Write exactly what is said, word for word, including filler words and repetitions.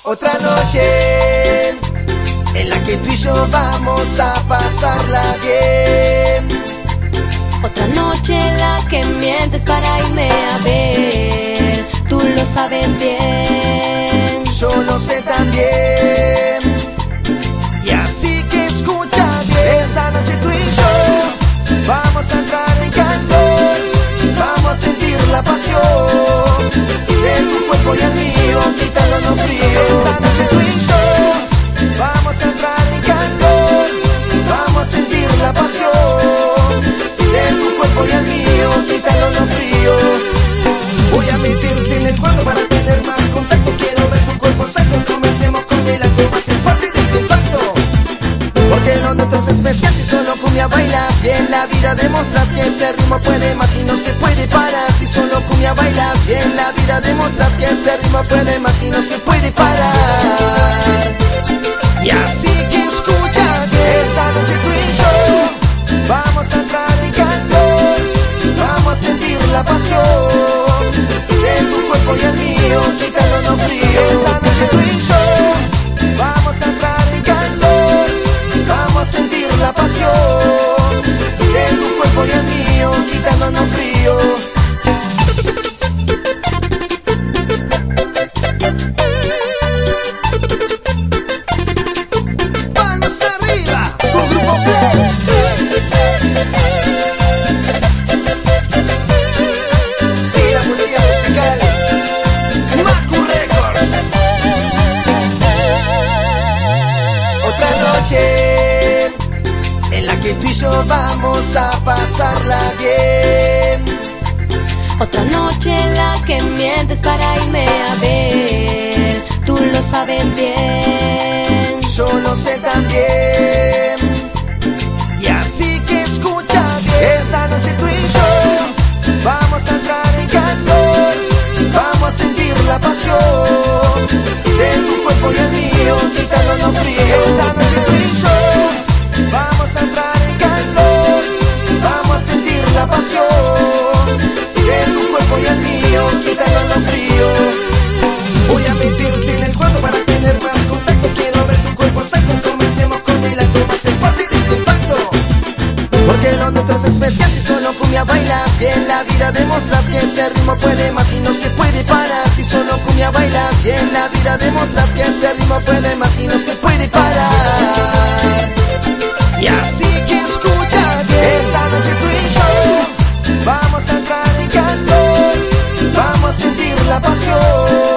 Otra noche en la que tú y yo vamos a pasarla bien. Otra noche en la que mientes para irme a ver. Tú lo sabes bien. Yo lo sé también. Y así que escucha bien. Esta noche tú y yo vamos a entrar en calor. Vamos a sentir la pasión de tu cuerpo y el mío, quitándonos frío. Esta noche tú y yo vamos a entrar en calor. Vamos a sentir la pasión de tu cuerpo y el mío, quitándonos frío. Voy a meterte en el cuarto para tener más contacto. Quiero ver tu cuerpo exacto. Comencemos con el acto más en parte de este impacto. Porque lo nuestro es especial si solo cumbia bailas. Y en la vida demostras que este ritmo puede más y no se puede parar. Si solo cumbia bailas. Y en la vida demostras que este ritmo puede más y no se puede parar. Y así que escucha que esta noche tú y yo vamos a entrar en calor. Vamos a sentir la pasión de tu cuerpo y el mío, quitándonos frío. Esta noche tú y yo vamos a entrar en calor. Vamos a sentir la pasión de tu cuerpo y el mío, quitándonos frío. Palmas arriba, tu grupo Play. Sí, la poesía musical, Macu Records. Otra noche en la que tú y yo vamos a pasarla bien. Otra noche en la que mientes para irme a ver. Tú lo sabes bien. Yo lo sé también. Y así que escucha bien. Esta noche tú y yo vamos a entrar en calor. Vamos a sentir la pasión de tu cuerpo y el mío, quitándonos frío. Esta noche tú y yo vamos a entrar en calor. Vamos a sentir la pasión de tu cuerpo y el mío, quitándonos frío. Voy a meterte en el cuarto para tener más contacto. Quiero ver tu cuerpo exacto. Comencemos con el acto más en parte de este impacto. Porque lo nuestro es especial si solo cumbia bailas. Y en la vida demostras que este ritmo puede más y no se puede parar. Si solo cumbia bailas. Y en la vida demostras que este ritmo puede más y no se puede parar. Y así que escucha que esta noche tú y yo vamos a entrar en calor. Vamos a sentir la pasión